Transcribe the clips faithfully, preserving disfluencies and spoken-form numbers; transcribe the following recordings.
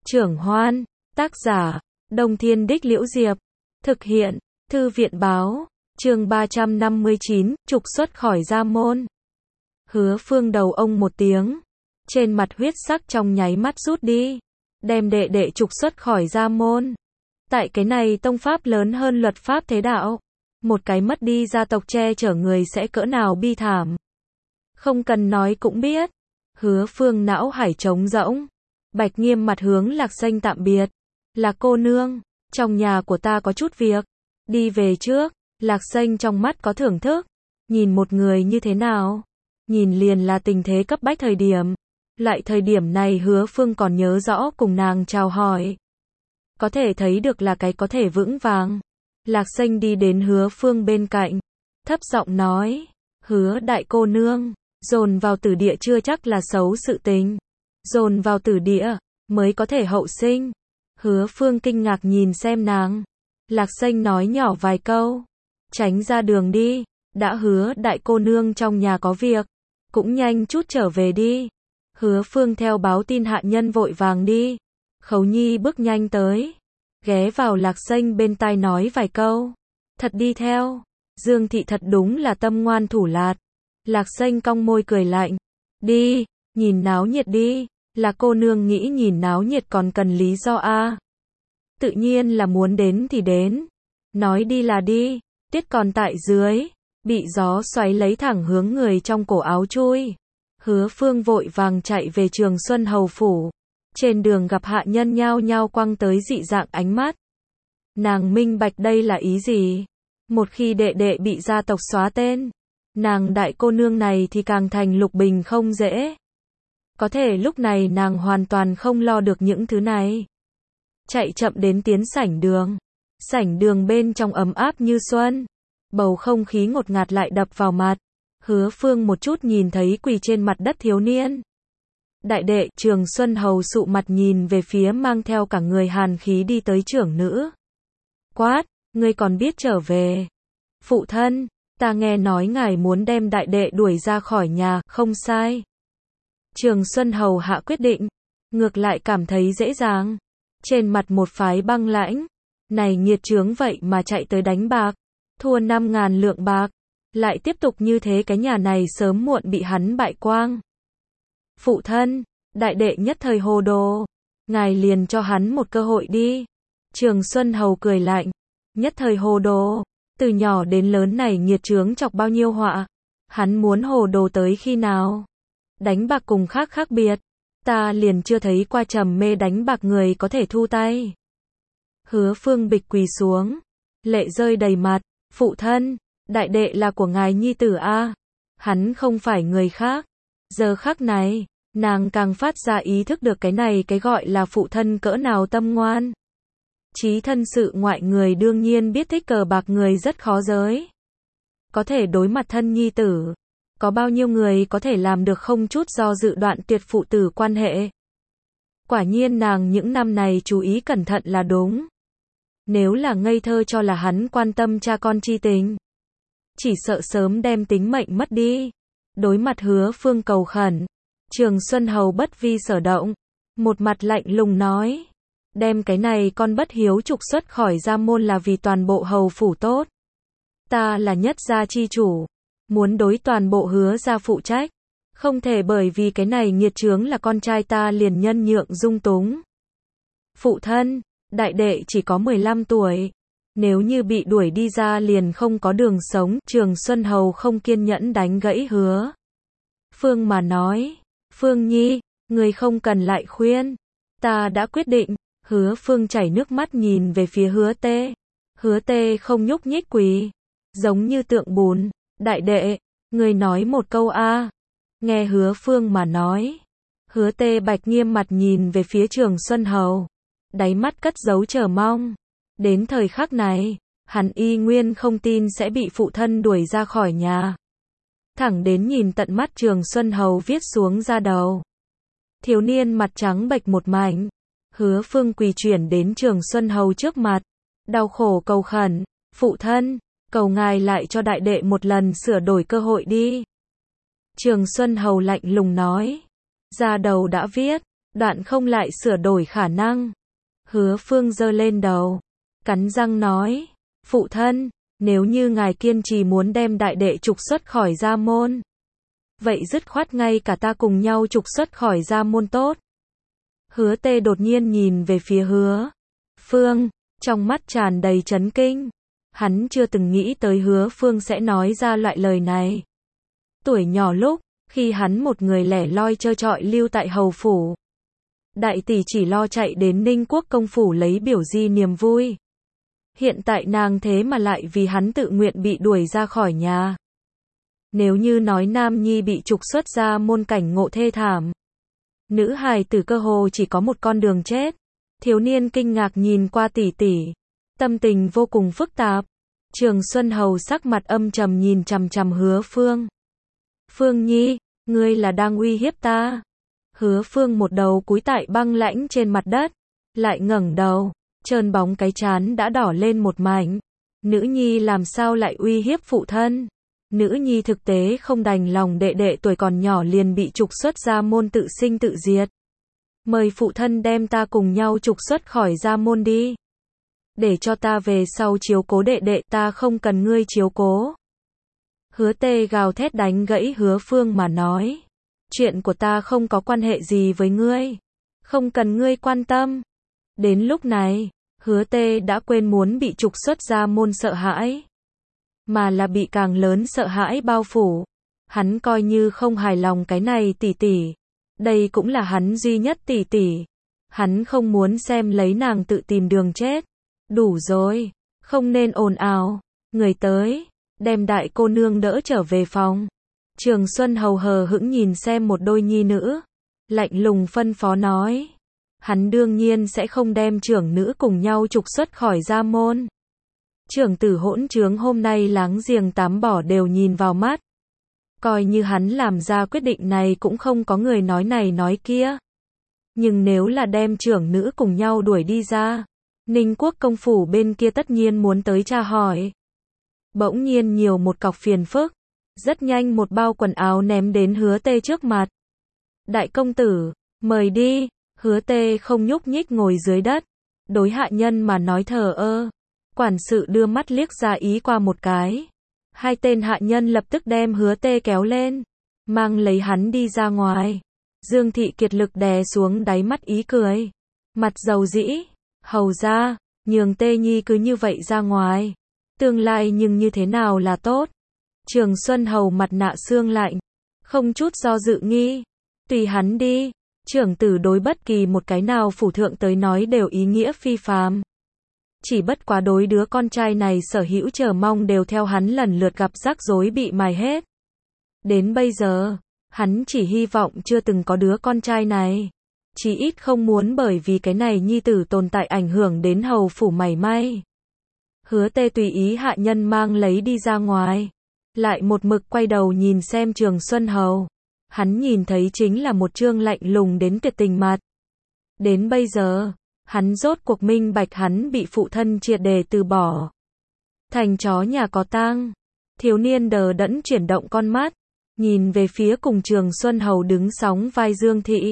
Trưởng Hoan, tác giả, Đông Thiên Đích Liễu Diệp, thực hiện, Thư viện Báo, chương ba trăm năm mươi chín, trục xuất khỏi gia môn. Hứa Phương đầu ông một tiếng, trên mặt huyết sắc trong nháy mắt rút đi, đem đệ đệ trục xuất khỏi gia môn. Tại cái này tông pháp lớn hơn luật pháp thế đạo, một cái mất đi gia tộc che chở người sẽ cỡ nào bi thảm. Không cần nói cũng biết, Hứa Phương não hải trống rỗng, Bạch Nghiêm mặt hướng Lạc Xanh tạm biệt. Lạc cô nương, trong nhà của ta có chút việc, đi về trước. Lạc Xanh trong mắt có thưởng thức, nhìn một người như thế nào, nhìn liền là tình thế cấp bách thời điểm. Lại thời điểm này Hứa Phương còn nhớ rõ cùng nàng chào hỏi, có thể thấy được là cái có thể vững vàng. Lạc Xanh đi đến Hứa Phương bên cạnh, thấp giọng nói, Hứa đại cô nương, dồn vào tử địa chưa chắc là xấu sự tình, dồn vào tử địa mới có thể hậu sinh. Hứa Phương kinh ngạc nhìn xem nàng. Lạc Xanh nói nhỏ vài câu, tránh ra đường đi, đã Hứa đại cô nương trong nhà có việc, cũng nhanh chút trở về đi. Hứa Phương theo báo tin hạ nhân vội vàng đi. Khấu Nhi bước nhanh tới, ghé vào Lạc Xanh bên tai nói vài câu, thật đi theo. Dương thị thật đúng là tâm ngoan thủ lạt. Lạc Xanh cong môi cười lạnh, đi, nhìn náo nhiệt đi. Là cô nương nghĩ nhìn náo nhiệt còn cần lý do a? À? Tự nhiên là muốn đến thì đến, nói đi là đi. Tiết còn tại dưới, bị gió xoáy lấy thẳng hướng người trong cổ áo chui. Hứa Phương vội vàng chạy về Trường Xuân hầu phủ, trên đường gặp hạ nhân nhao nhao quăng tới dị dạng ánh mắt. Nàng minh bạch đây là ý gì? Một khi đệ đệ bị gia tộc xóa tên, nàng đại cô nương này thì càng thành lục bình không dễ. Có thể lúc này nàng hoàn toàn không lo được những thứ này. Chạy chậm đến tiến sảnh đường. Sảnh đường bên trong ấm áp như xuân, bầu không khí ngột ngạt lại đập vào mặt. Hứa Phương một chút nhìn thấy quỳ trên mặt đất thiếu niên. Đại đệ, Trường Xuân hầu sụ mặt nhìn về phía mang theo cả người hàn khí đi tới trưởng nữ. Quát, ngươi còn biết trở về? Phụ thân, ta nghe nói ngài muốn đem đại đệ đuổi ra khỏi nhà, không sai. Trường Xuân hầu hạ quyết định, ngược lại cảm thấy dễ dàng. Trên mặt một phái băng lãnh, này nghiệt chướng vậy mà chạy tới đánh bạc, thua năm ngàn lượng bạc, lại tiếp tục như thế cái nhà này sớm muộn bị hắn bại quang. Phụ thân, đại đệ nhất thời hồ đồ, ngài liền cho hắn một cơ hội đi. Trường Xuân hầu cười lạnh, nhất thời hồ đồ, từ nhỏ đến lớn này nghiệt chướng chọc bao nhiêu họa, hắn muốn hồ đồ tới khi nào? Đánh bạc cùng khác khác biệt, ta liền chưa thấy qua trầm mê đánh bạc người có thể thu tay. Hứa Phương bịch quỳ xuống, lệ rơi đầy mặt, phụ thân, đại đệ là của ngài nhi tử a, hắn không phải người khác. Giờ khắc này, nàng càng phát ra ý thức được cái này cái gọi là phụ thân cỡ nào tâm ngoan. Chí thân sự ngoại người đương nhiên biết thích cờ bạc người rất khó giới. Có thể đối mặt thân nhi tử, có bao nhiêu người có thể làm được không chút do dự đoạn tuyệt phụ tử quan hệ. Quả nhiên nàng những năm này chú ý cẩn thận là đúng. Nếu là ngây thơ cho là hắn quan tâm cha con chi tình, chỉ sợ sớm đem tính mệnh mất đi. Đối mặt Hứa Phương cầu khẩn, Trường Xuân hầu bất vi sở động, một mặt lạnh lùng nói, đem cái này con bất hiếu trục xuất khỏi gia môn là vì toàn bộ hầu phủ tốt. Ta là nhất gia chi chủ, muốn đối toàn bộ Hứa gia phụ trách, không thể bởi vì cái này nghiệt chướng là con trai ta liền nhân nhượng dung túng. Phụ thân, đại đệ chỉ có mười lăm tuổi, nếu như bị đuổi đi ra liền không có đường sống. Trường Xuân hầu không kiên nhẫn đánh gãy Hứa Phương mà nói, Phương Nhi, người không cần lại khuyên, ta đã quyết định. Hứa Phương chảy nước mắt nhìn về phía Hứa Tê. Hứa Tê không nhúc nhích quỳ, giống như tượng bùn. Đại đệ, người nói một câu a. Nghe Hứa Phương mà nói, Hứa Tê Bạch Nghiêm mặt nhìn về phía Trường Xuân hầu, đáy mắt cất giấu chờ mong. Đến thời khắc này, hắn y nguyên không tin sẽ bị phụ thân đuổi ra khỏi nhà. Thẳng đến nhìn tận mắt Trường Xuân hầu viết xuống ra đầu. Thiếu niên mặt trắng bệch một mảnh. Hứa Phương quỳ chuyển đến Trường Xuân hầu trước mặt, đau khổ cầu khẩn, phụ thân, cầu ngài lại cho đại đệ một lần sửa đổi cơ hội đi. Trường Xuân hầu lạnh lùng nói, ra đầu đã viết, đoạn không lại sửa đổi khả năng. Hứa Phương giơ lên đầu, cắn răng nói, phụ thân, nếu như ngài kiên trì muốn đem đại đệ trục xuất khỏi gia môn, vậy dứt khoát ngay cả ta cùng nhau trục xuất khỏi gia môn tốt. Hứa Tê đột nhiên nhìn về phía Hứa Phương, trong mắt tràn đầy chấn kinh. Hắn chưa từng nghĩ tới Hứa Phương sẽ nói ra loại lời này. Tuổi nhỏ lúc, khi hắn một người lẻ loi trơ trọi lưu tại hầu phủ, đại tỷ chỉ lo chạy đến Ninh Quốc công phủ lấy biểu di niềm vui. Hiện tại nàng thế mà lại vì hắn tự nguyện bị đuổi ra khỏi nhà. Nếu như nói nam nhi bị trục xuất ra môn cảnh ngộ thê thảm, nữ hài tử cơ hồ chỉ có một con đường chết. Thiếu niên kinh ngạc nhìn qua tỷ tỷ, tâm tình vô cùng phức tạp. Trường Xuân Hầu sắc mặt âm trầm nhìn chằm chằm Hứa Phương. Phương Nhi, ngươi là đang uy hiếp ta. Hứa Phương một đầu cúi tại băng lãnh trên mặt đất, lại ngẩng đầu, trơn bóng cái trán đã đỏ lên một mảnh. Nữ nhi làm sao lại uy hiếp phụ thân? Nữ nhi thực tế không đành lòng đệ đệ tuổi còn nhỏ liền bị trục xuất ra môn tự sinh tự diệt. Mời phụ thân đem ta cùng nhau trục xuất khỏi gia môn đi. Để cho ta về sau chiếu cố đệ đệ, ta không cần ngươi chiếu cố. Hứa Tê gào thét đánh gãy Hứa Phương mà nói. Chuyện của ta không có quan hệ gì với ngươi. Không cần ngươi quan tâm. Đến lúc này, Hứa Tê đã quên muốn bị trục xuất ra môn sợ hãi, mà là bị càng lớn sợ hãi bao phủ. Hắn coi như không hài lòng cái này tỷ tỷ. Đây cũng là hắn duy nhất tỷ tỷ. Hắn không muốn xem lấy nàng tự tìm đường chết. Đủ rồi, không nên ồn ào. Người tới, đem đại cô nương đỡ trở về phòng. Trường Xuân Hầu hờ hững nhìn xem một đôi nhi nữ, lạnh lùng phân phó nói. Hắn đương nhiên sẽ không đem trưởng nữ cùng nhau trục xuất khỏi gia môn. Trưởng tử hỗn trướng hôm nay láng giềng tám bỏ đều nhìn vào mắt. Coi như hắn làm ra quyết định này cũng không có người nói này nói kia. Nhưng nếu là đem trưởng nữ cùng nhau đuổi đi ra, Ninh Quốc công phủ bên kia tất nhiên muốn tới tra hỏi. Bỗng nhiên nhiều một cọc phiền phức. Rất nhanh một bao quần áo ném đến Hứa Tê trước mặt. Đại công tử, mời đi. Hứa Tê không nhúc nhích ngồi dưới đất, đối hạ nhân mà nói thờ ơ. Quản sự đưa mắt liếc ra ý qua một cái. Hai tên hạ nhân lập tức đem Hứa Tê kéo lên, mang lấy hắn đi ra ngoài. Dương Thị kiệt lực đè xuống đáy mắt ý cười, mặt dầu dĩ. Hầu ra, nhường Tê Nhi cứ như vậy ra ngoài, tương lai nhưng như thế nào là tốt? Trường Xuân Hầu mặt nạ xương lạnh, không chút do dự nghi. Tùy hắn đi. Trưởng tử đối bất kỳ một cái nào phủ thượng tới nói đều ý nghĩa phi phàm. Chỉ bất quá đối đứa con trai này sở hữu chờ mong đều theo hắn lần lượt gặp rắc rối bị mài hết. Đến bây giờ, hắn chỉ hy vọng chưa từng có đứa con trai này. Chỉ ít không muốn bởi vì cái này nhi tử tồn tại ảnh hưởng đến hầu phủ mảy may. Hứa Tê tùy ý hạ nhân mang lấy đi ra ngoài, lại một mực quay đầu nhìn xem Trường Xuân Hầu. Hắn nhìn thấy chính là một trương lạnh lùng đến tuyệt tình mặt. Đến bây giờ, hắn rốt cuộc minh bạch hắn bị phụ thân triệt để từ bỏ. Thành chó nhà có tang. Thiếu niên đờ đẫn chuyển động con mắt, nhìn về phía cùng Trường Xuân Hầu đứng sóng vai Dương Thị.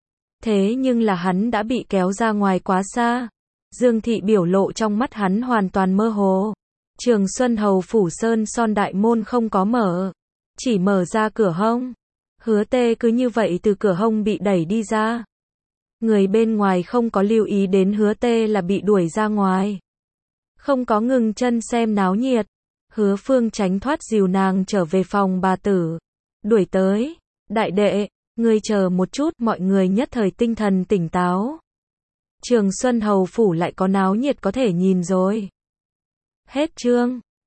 Thế nhưng là hắn đã bị kéo ra ngoài quá xa. Dương Thị biểu lộ trong mắt hắn hoàn toàn mơ hồ. Trường Xuân Hầu phủ sơn son đại môn không có mở, chỉ mở ra cửa hông. Hứa Tê cứ như vậy từ cửa hông bị đẩy đi ra. Người bên ngoài không có lưu ý đến Hứa Tê là bị đuổi ra ngoài, không có ngừng chân xem náo nhiệt. Hứa Phương tránh thoát dìu nàng trở về phòng bà tử. Đuổi tới, đại đệ, ngươi chờ một chút. Mọi người nhất thời tinh thần tỉnh táo. Trường Xuân Hầu phủ lại có náo nhiệt có thể nhìn rồi. Hết chương.